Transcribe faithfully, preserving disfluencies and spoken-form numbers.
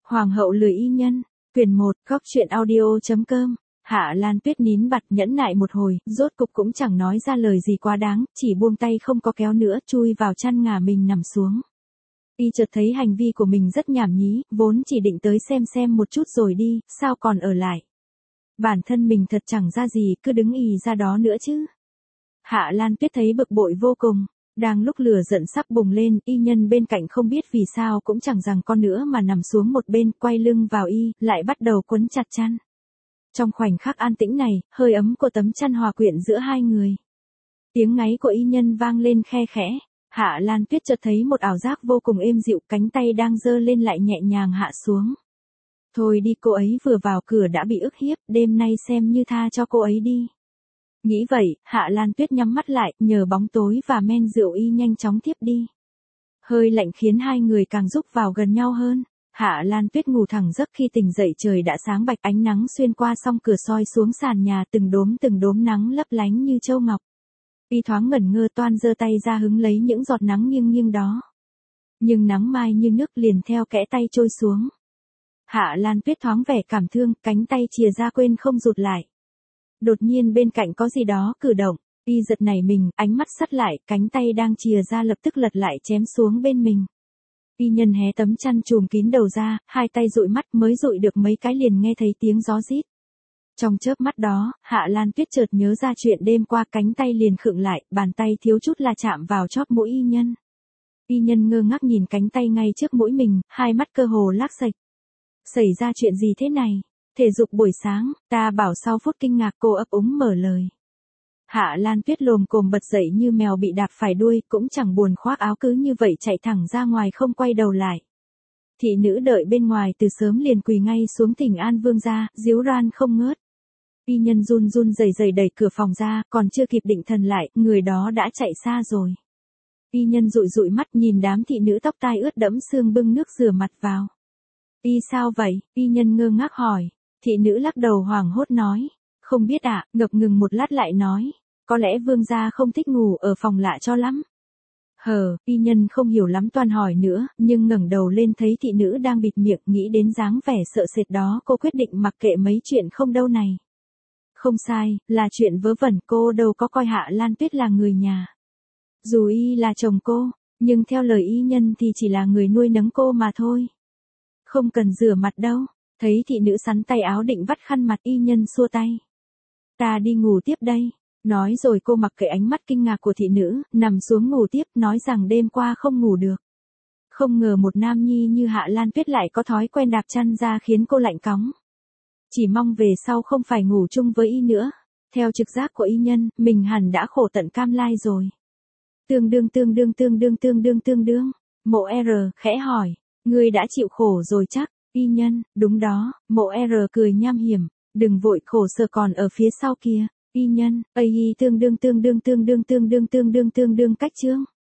Hoàng hậu lười y nhân, quyển một, góc truyện audio.com. Hạ Lan Tuyết nín bặt nhẫn nại một hồi, rốt cục cũng chẳng nói ra lời gì quá đáng, chỉ buông tay không có kéo nữa, chui vào chăn ngả mình nằm xuống. Y chợt thấy hành vi của mình rất nhảm nhí, vốn chỉ định tới xem xem một chút rồi đi, sao còn ở lại. Bản thân mình thật chẳng ra gì, cứ đứng ì ra đó nữa chứ. Hạ Lan Tuyết thấy bực bội vô cùng. Đang lúc lửa giận sắp bùng lên, y nhân bên cạnh không biết vì sao cũng chẳng rằng con nữa mà nằm xuống một bên, quay lưng vào y, lại bắt đầu quấn chặt chăn. Trong khoảnh khắc an tĩnh này, hơi ấm của tấm chăn hòa quyện giữa hai người. Tiếng ngáy của y nhân vang lên khe khẽ. Hạ Lan Tuyết chợt thấy một ảo giác vô cùng êm dịu, cánh tay đang giơ lên lại nhẹ nhàng hạ xuống. Thôi đi, cô ấy vừa vào cửa đã bị ức hiếp, đêm nay xem như tha cho cô ấy đi. Nghĩ vậy, Hạ Lan Tuyết nhắm mắt lại, nhờ bóng tối và men rượu y nhanh chóng tiếp đi. Hơi lạnh khiến hai người càng rúc vào gần nhau hơn. Hạ Lan Tuyết ngủ thẳng giấc, khi tỉnh dậy trời đã sáng bạch, ánh nắng xuyên qua song cửa soi xuống sàn nhà, từng đốm từng đốm nắng lấp lánh như châu ngọc. Y thoáng ngẩn ngơ, toan giơ tay ra hứng lấy những giọt nắng nghiêng nghiêng đó. Nhưng nắng mai như nước liền theo kẽ tay trôi xuống. Hạ Lan Tuyết thoáng vẻ cảm thương, cánh tay chìa ra quên không rụt lại. Đột nhiên bên cạnh có gì đó cử động, y giật nảy mình, ánh mắt sắt lại, cánh tay đang chìa ra lập tức lật lại chém xuống bên mình. Y nhân hé tấm chăn trùm kín đầu ra, hai tay dụi mắt, mới dụi được mấy cái liền nghe thấy tiếng gió rít. Trong chớp mắt đó, Hạ Lan Tuyết chợt nhớ ra chuyện đêm qua, cánh tay liền khựng lại, bàn tay thiếu chút là chạm vào chóp mũi y nhân. Y nhân ngơ ngác nhìn cánh tay ngay trước mũi mình, hai mắt cơ hồ lác sạch. Xảy ra chuyện gì thế này? Thể dục buổi sáng, ta bảo. Sau phút kinh ngạc cô ấp úng mở lời. Hạ Lan Tuyết lồm cồm bật dậy như mèo bị đạp phải đuôi, cũng chẳng buồn khoác áo, cứ như vậy chạy thẳng ra ngoài không quay đầu lại. Thị nữ đợi bên ngoài từ sớm liền quỳ ngay xuống thỉnh an vương gia, díu ran không ngớt. Y nhân run run rẩy rẩy đẩy cửa phòng ra, còn chưa kịp định thần lại, người đó đã chạy xa rồi. Y nhân dụi dụi mắt nhìn đám thị nữ tóc tai ướt đẫm sương bưng nước rửa mặt vào. Y sao vậy? Y nhân ngơ ngác hỏi. Thị nữ lắc đầu hoảng hốt nói. Không biết ạ, ngập ngừng một lát lại nói. Có lẽ vương gia không thích ngủ ở phòng lạ cho lắm. Hờ, y nhân không hiểu lắm toan hỏi nữa, nhưng ngẩng đầu lên thấy thị nữ đang bịt miệng, nghĩ đến dáng vẻ sợ sệt đó, cô quyết định mặc kệ mấy chuyện không đâu này. Không sai, là chuyện vớ vẩn, cô đâu có coi Hạ Lan Tuyết là người nhà. Dù y là chồng cô, nhưng theo lời y nhân thì chỉ là người nuôi nấng cô mà thôi. Không cần rửa mặt đâu. Thấy thị nữ sắn tay áo định vắt khăn mặt, y nhân xua tay. Ta đi ngủ tiếp đây. Nói rồi cô mặc kệ ánh mắt kinh ngạc của thị nữ, nằm xuống ngủ tiếp, nói rằng đêm qua không ngủ được. Không ngờ một nam nhi như Hạ Lan Tuyết lại có thói quen đạp chăn ra khiến cô lạnh cóng. Chỉ mong về sau không phải ngủ chung với y nữa. Theo trực giác của y nhân, mình hẳn đã khổ tận cam lai rồi. Tương đương tương đương tương đương tương đương tương đương. Mộ R khẽ hỏi. Ngươi đã chịu khổ rồi chắc? Y nhân, đúng đó. Mộ R cười nham hiểm. Đừng vội, khổ sở còn ở phía sau kia. Y nhân, A I tương đương tương đương tương đương tương đương tương đương tương đương cách chương.